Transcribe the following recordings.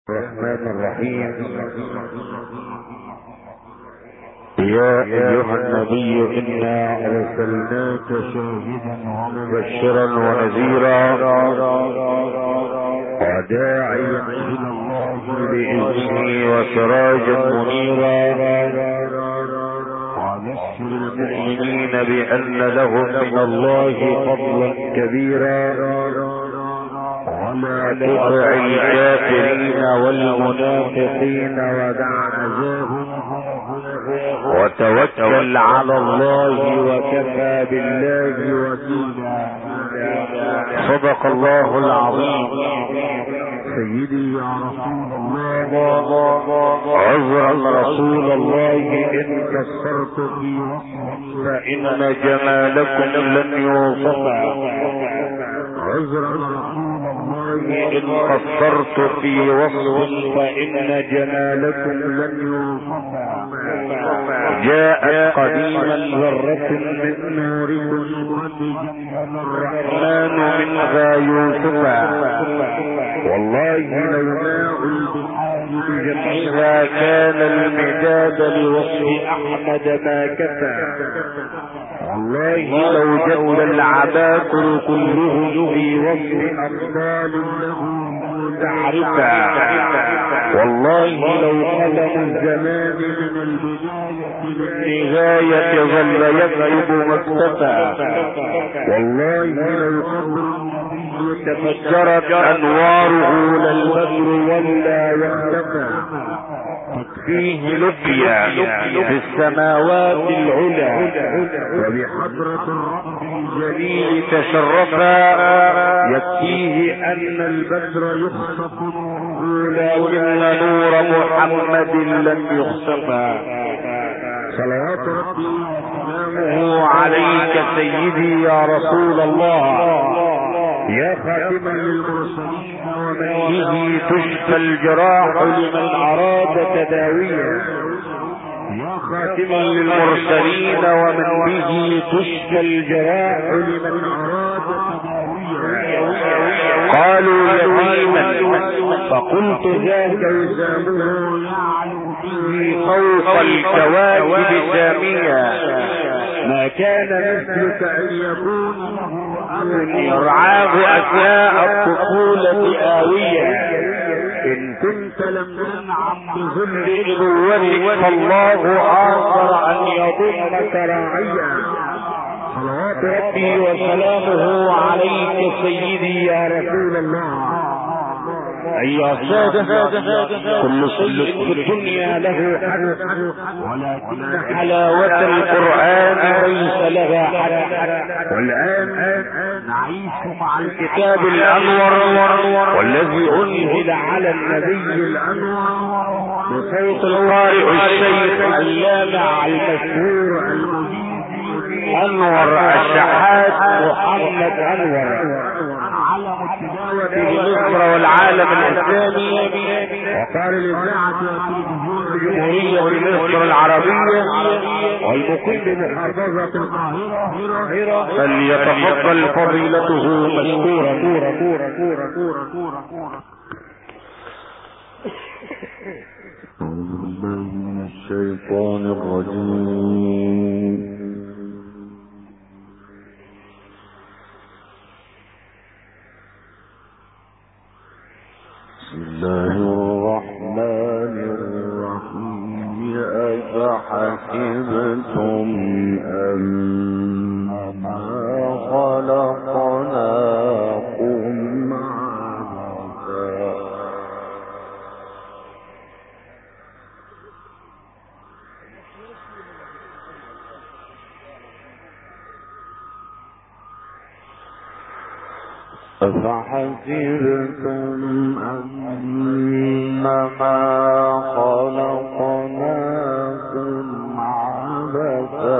الرحمن الرحيم. يا أيها النبي إنا أرسلناك شاهدا ومبشرا ونذيرا وداعيا إلى الله بإذنه وسراجا منيرا وبشر المؤمنين بأن لهم من الله فضلا كبيرا ولا تطع الكافرين والمنافقين ودع أذاهم وتوكل على الله وكفى بالله وكيلا. صدق الله العظيم. سيدي يا رسول الله، عذرا رسول الله إن كسرت في وصف فإن جمالكم لن يوصف. عذرا رسول الله إن قصرت في وصف فإن جمالكم لن يوصف. جاءت قديما ذرة من نوركم وتجمل الرحمن منها يوسفا. والله لو ماء البحار بجمعها كان المداد لوصف أحمد ما كفى. والله لو جد العباقر كلهم في وصف أفضال له تعرفا. والله لو قدم الزمان من البداية للنهاية ظل يكتب مكتفى. والله لو قدر تفجرت أنواره للبدر ولا يختفى. فيه لقيا في السماوات العلى وبحضرة الرب الجليل تشرفا. يكفيه أن البدر يخسف نوره لكن نور محمد لم يخسفا. صلوات ربي وسلامه عليك سيدي يا رسول الله، يا خاتما للمرسلين ومن به تشفى الجراح لمن أراد تداويا. يا خاتما للمرسلين ومن به تشفى الجراح لمن أراد تداويا. قالوا يتيما فقلت ذاك وسامه يعلو به فوق الكواكب ساميا. ما كان مثلك أن يكون له أب يرعاه أثناء الطفولة آوية. إن كنت لم تنعم بذل أبوتك فالله آثر أن يضمك راعيا. صلوات ربي وسلامه عليك سيدي يا رسول الله. أيها السادة، كل شيء في الدنيا له حد، ولكن حلاوة القرآن ليس لها حد. والآن نعيش مع الكتاب الأنور والذي أنزل على النبي الأنور بصوت القارئ الشيخ اللامع المشهور المجيد أنور الشحات محمد أنور، علم التلاوة بمصر والعالم الإسلامي وقال الإذاعة والتلفزيون بجمهورية مصر العربية والمقيم بمحافظة القاهرة. فليتفضل فضيلته مشكورا. أعوذ بالله من الشيطان الرجيم. بسم الله الرحمن الرحيم. أفحسبتم أنما خلقناكم عبثا أفحسبتم أنما خلقناكم عبثا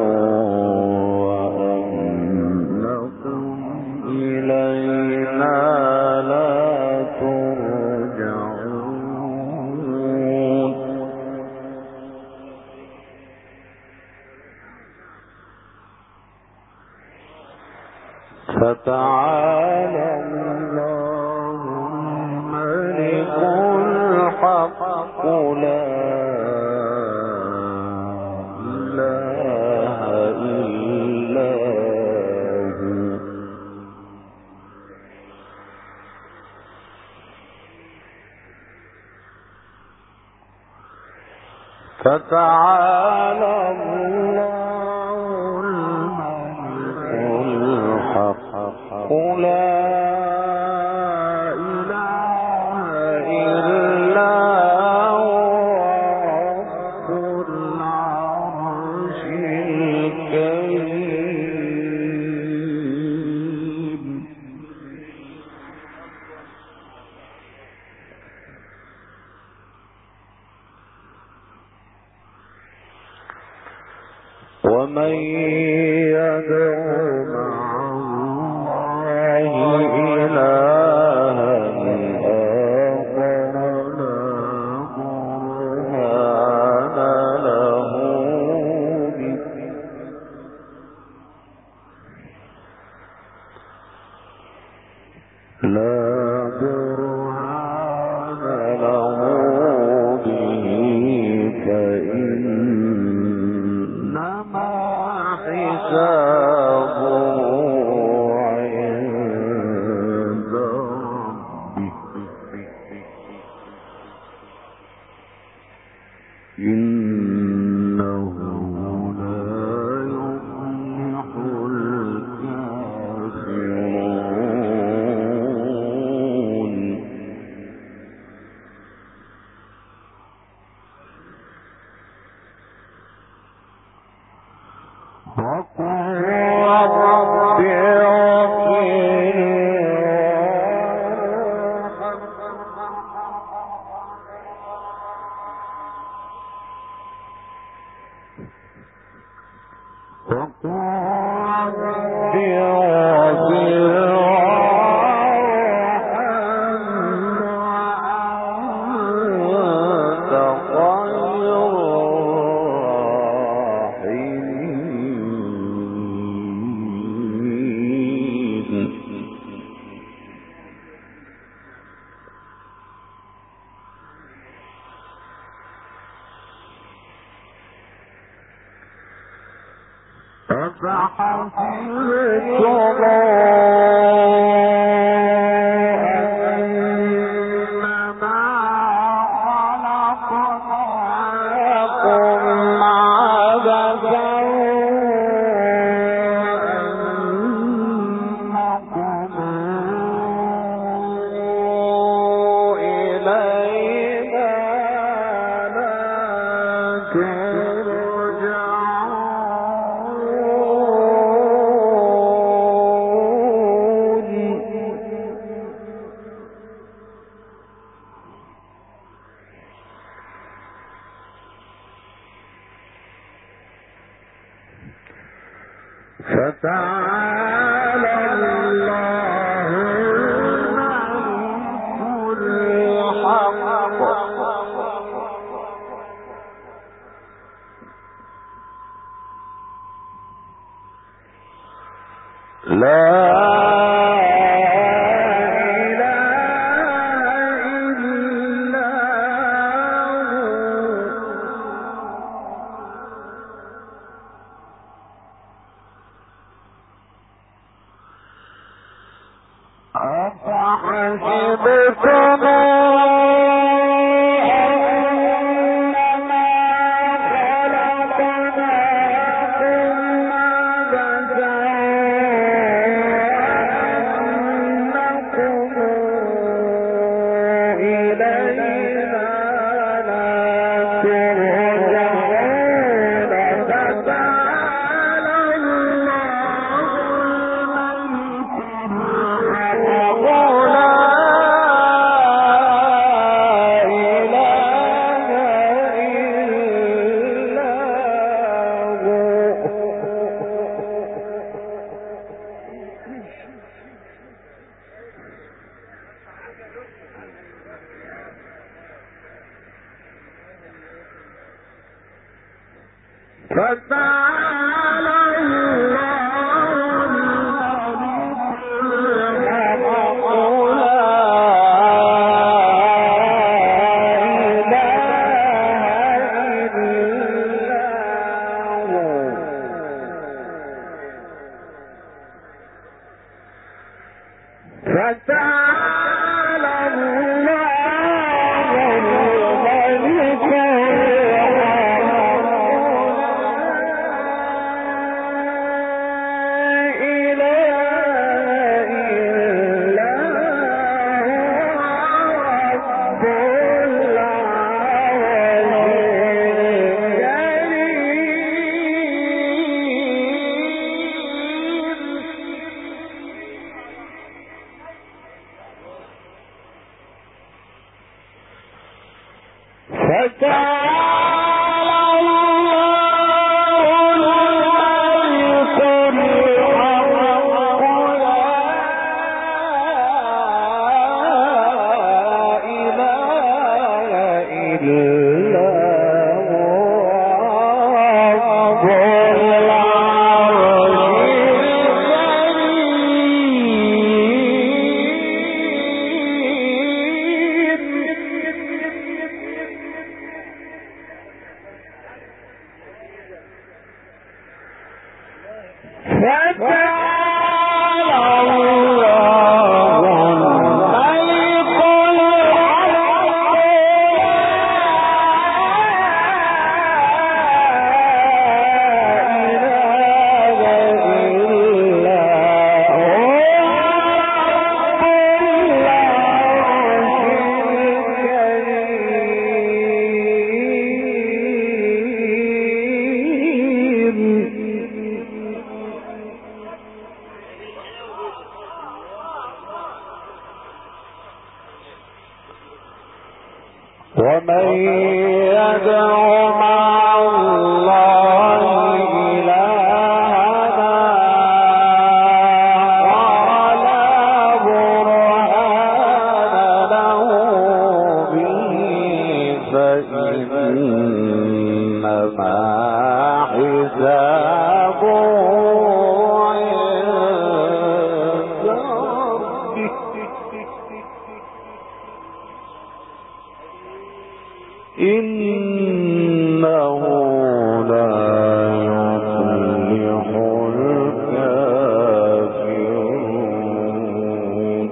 وأنكم إلينا لا ترجعون. فتعالى الله الملك فتعالى الله الملك الحق لا إله إلا هو رب العرش الكريم. ومن يدع مع الله إلها آخر لا برهان له به فإنما حسابه عند ربه إنه لا يفلح الكافرون. وقل رب فتعالى الله الملك الحق لا أفحسبتم أنما خلقناكم عبثا وأنكم إلينا لا ترجعون. فتعالى الله الملك فتعالى الله الملك الحق لا إله إلا هو. فتعالى الله الملك الحق ومن يدع مع الله إلهنا ولا برهان له به فإنما حسابه عند ربه إنه لا يفلح الكافرون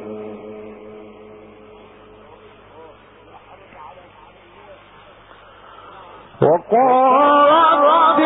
وقال رب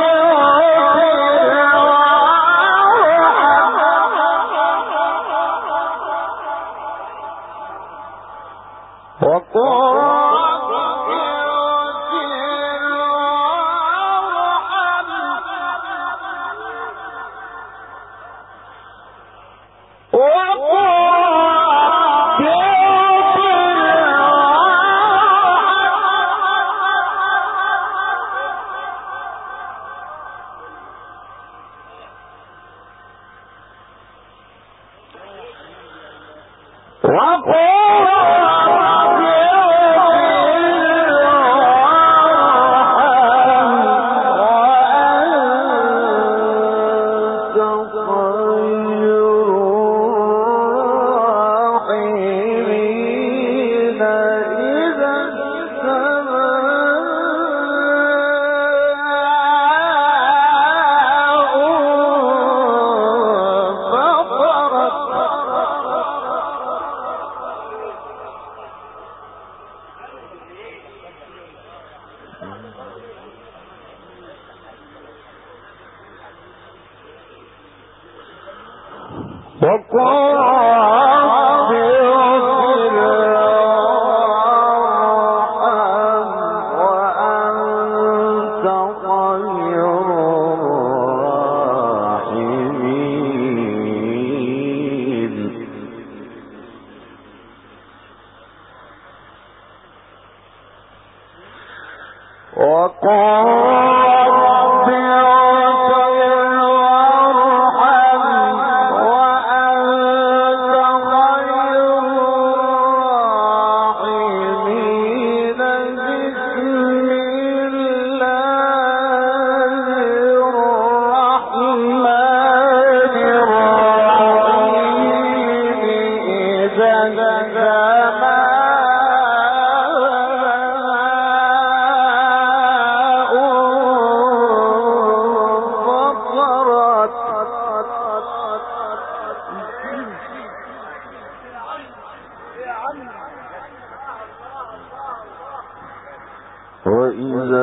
وإذا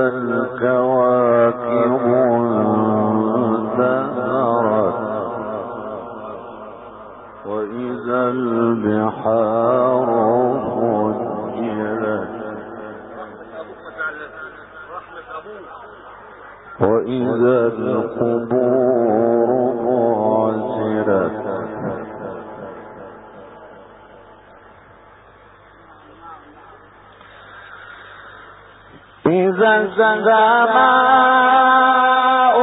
الكواكب انتثرت وإذا البحار فجرت وإذا القبور بعثرت إذا السماء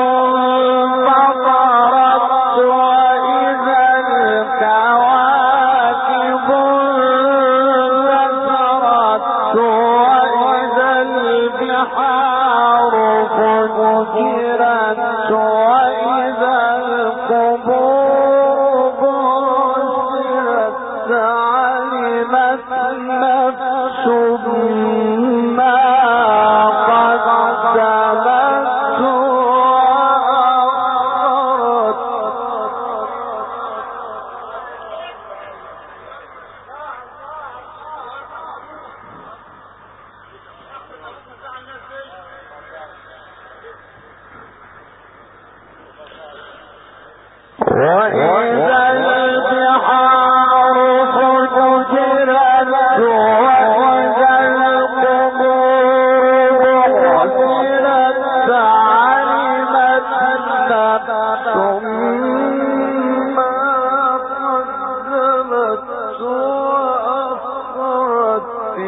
انفطرت وإذا الكواكب انتثرت وإذا البحار فجرت وإذا القبور بعثرت علمت نفس ما قدمت وأخرت. وإذا البحار فجرت وإذا القبور بعثرت علمت نفس ما قدمت وأخرت.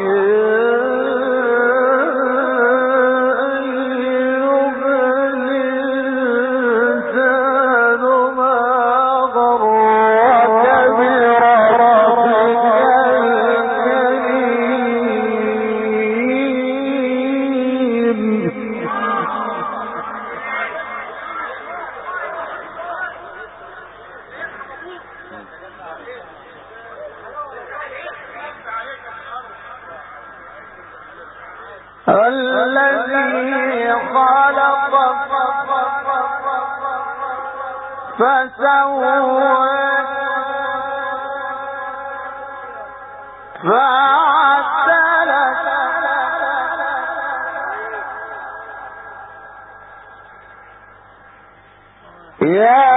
الذي خلق فسوى فعدل يا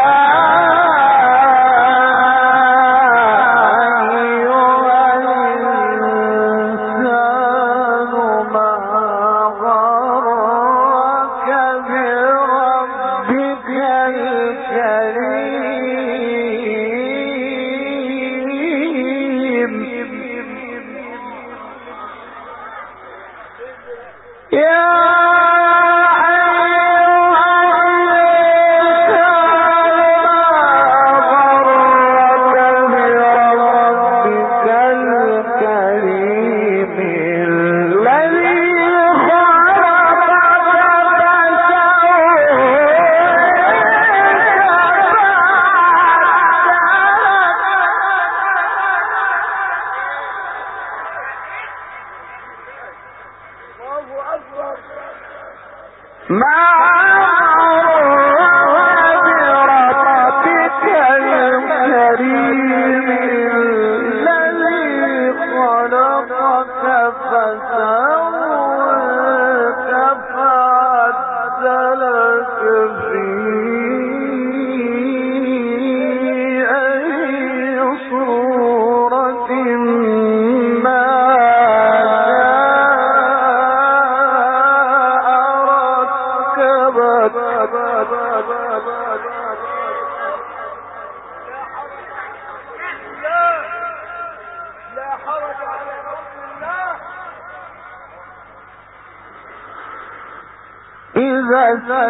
إذا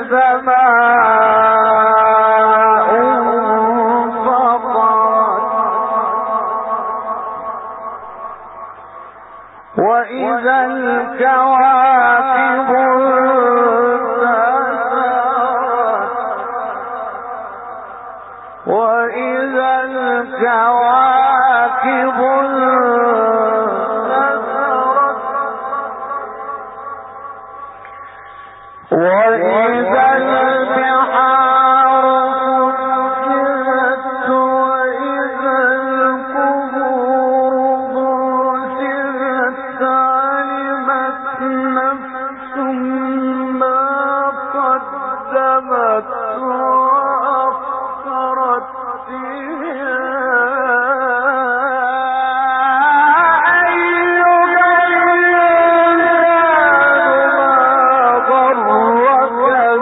السماء انفطرت وإذا الكواكب انتثرت وإذا الكواكب وإذا البحار فجرت وإذا القبور بعثرت علمت نفس ما قدمت وأخرت. أيها الإنسان ما غرك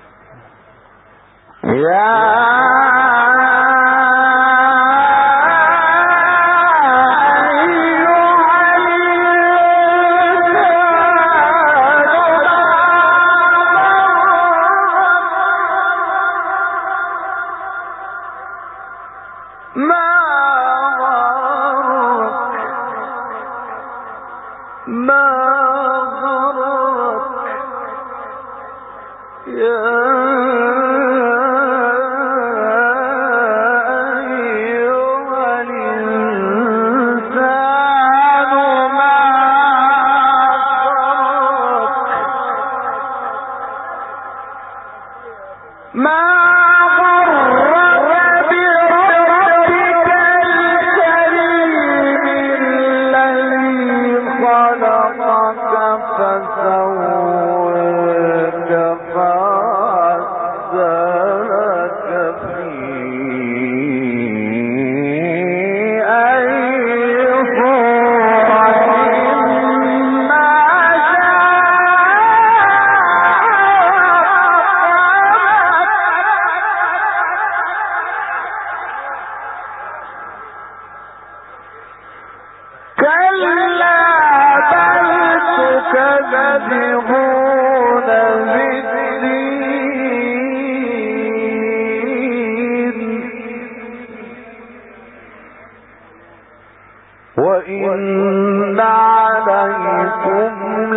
وإن عليكم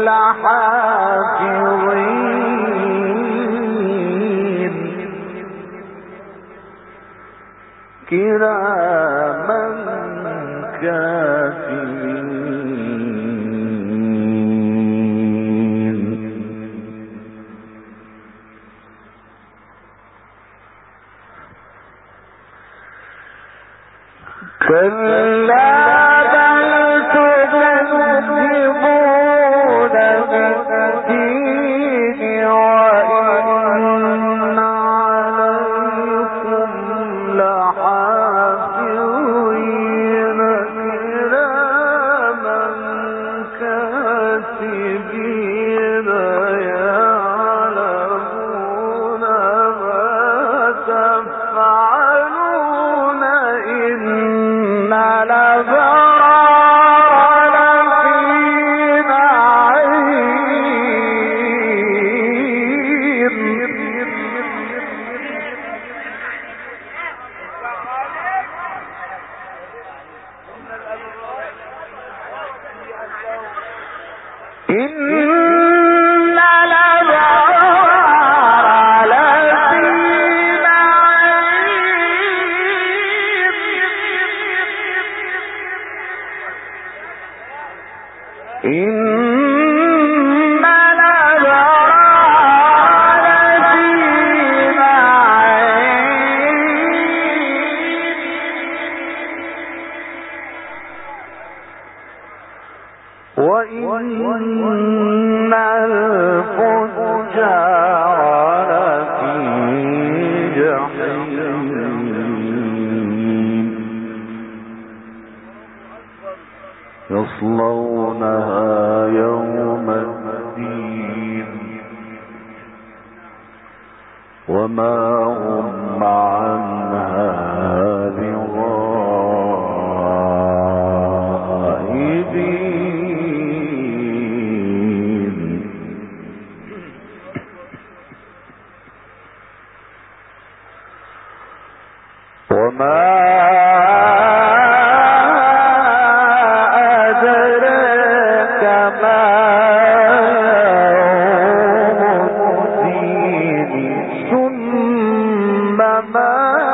لحافظين كراما كاتبين كلا وإن الفجار لفي جحيم يصلونها يوم الدين وما هم عنها بغائبين وما أدراك ما يوم الدين ثم ما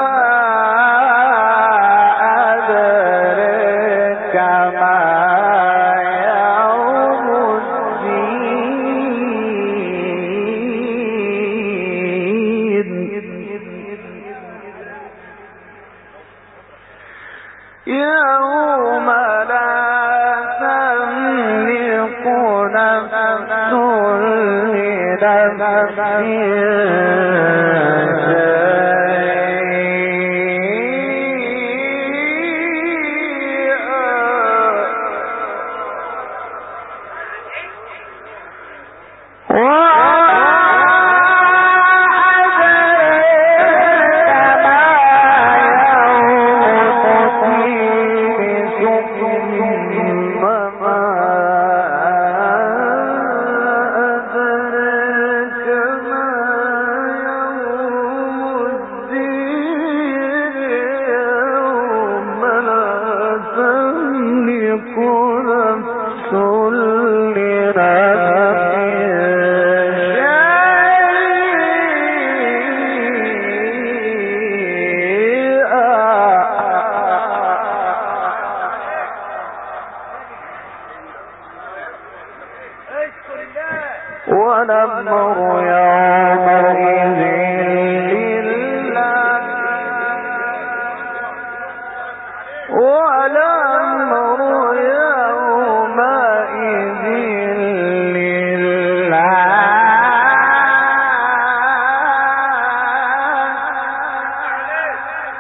أدراك ما يوم الدين.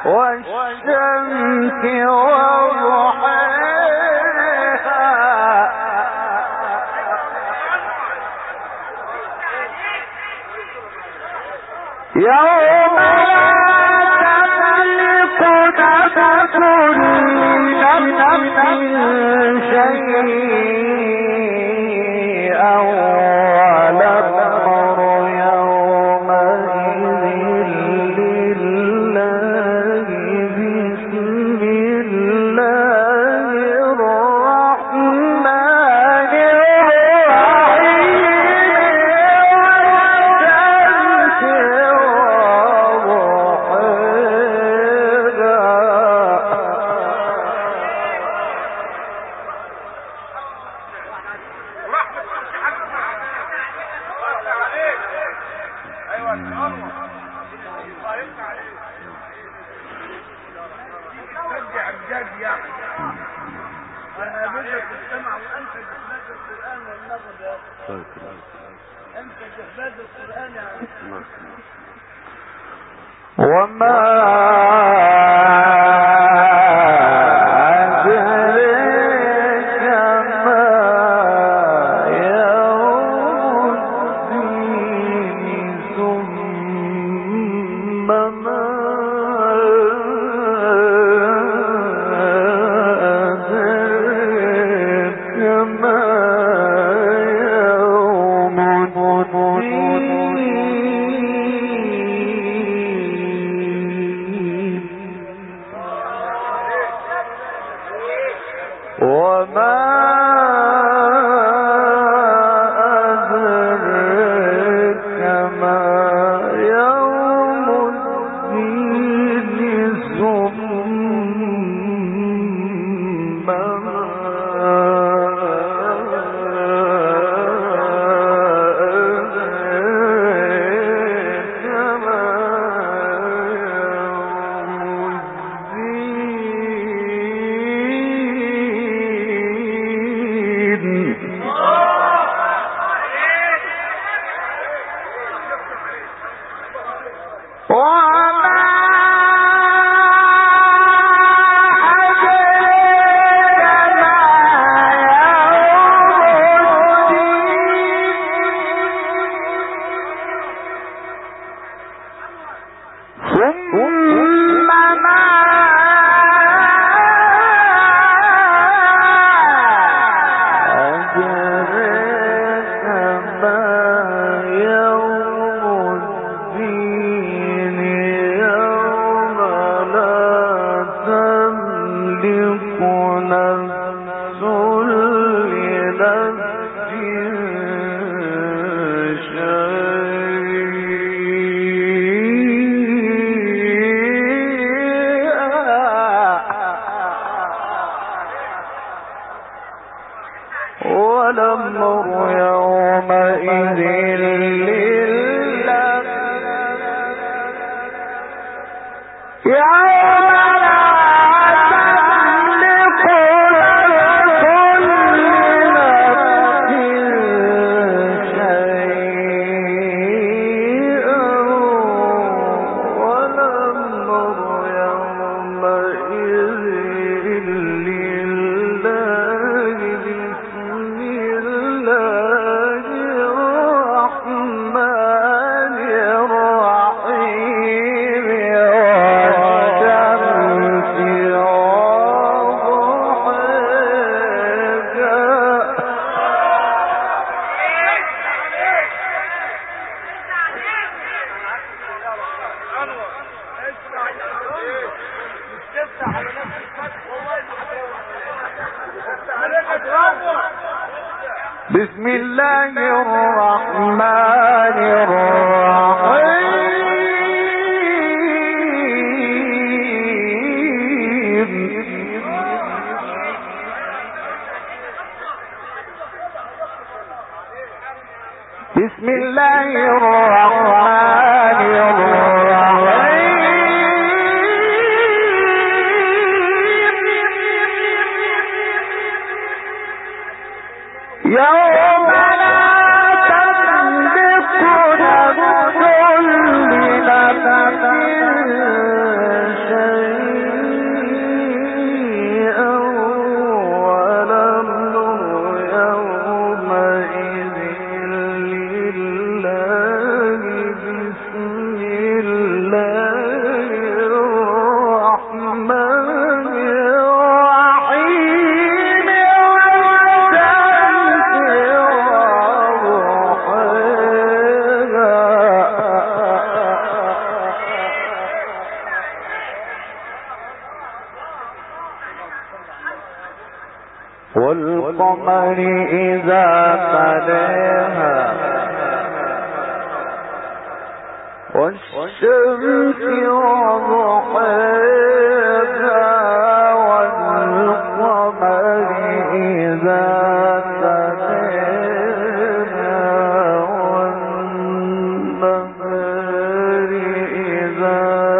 والشمس وضحاها يوم لا تملك نفس لنفس شيئا والأمر يومئذ لله بسم الله الرحمن وما أدريك ما يوم الدين ثم ما أدريك ما يوم الدين وما أدريك ما يوم الدين ثم ما أدريك ما والأمر يومئذ لله يوم لا تملك نفس لنفس شيئا والأمر يومئذ لله بسم الله الرحمن الرحيم والشمس وضحاها بسم الله الرحمن الرحيم بسم الله الرحمن الرحيم يوم لا تملك نفس لنفس شيئا والقمر إذا تلاها والشمس وضحاها والقمر إذا تلاها والنهار إذا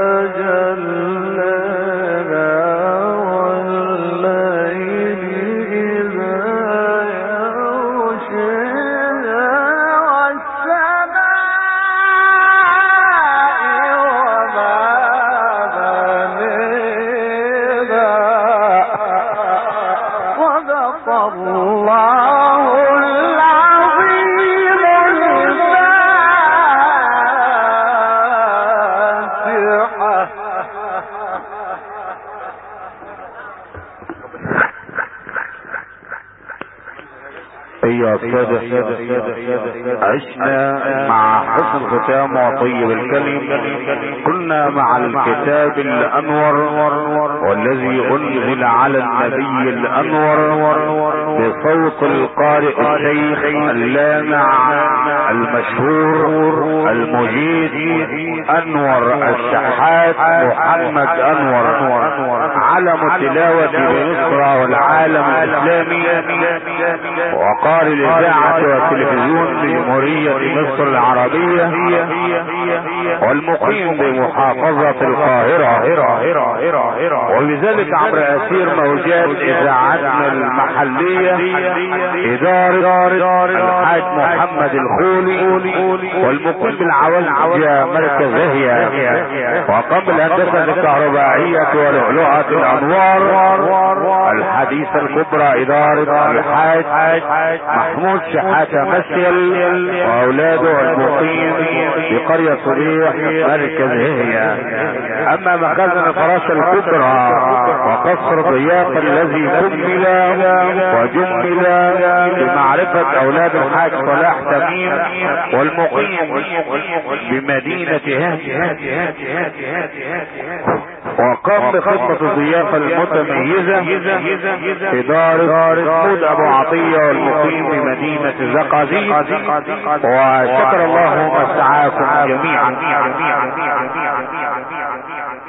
جلاها والليل إذا يغشاها عشنا مع حسن الختام وطيب الكلم. كنا مع الكتاب الانور والذي انزل على النبي الانور بصوت القارئ الشيخ اللامع المشهور المجيد انور الشحات محمد انور، علم التلاوة بمصر والعالم الاسلامي وقارئ الاذاعة والتلفزيون بجمهورية مصر العربية والمقيم بمحافظة القاهرة، وبذلك عبر اسير موجات اذاعتنا المحلية ادارة الحاج محمد الخولي والمقيم بالعوالجة مركز هي، وقبل الهندسة الكهربائية ولؤلؤة الانوار الحديثة الكبرى ادارة الحاج محمود شحاتة مسيل واولاده المقيم بقرية صريح مركز هي. اما مخازن الفراشة الكبرى وقصر ضياق الذي كمل وجمل بمعرفة اولاد الحاج صلاح تميم والمقيم بمدينة هادي، وقام بخطة الضيافة المتميزة إدارة محمود أبو عطية والمقيم بمدينة الزقازيق، وشكر الله مسعاكم جميعا.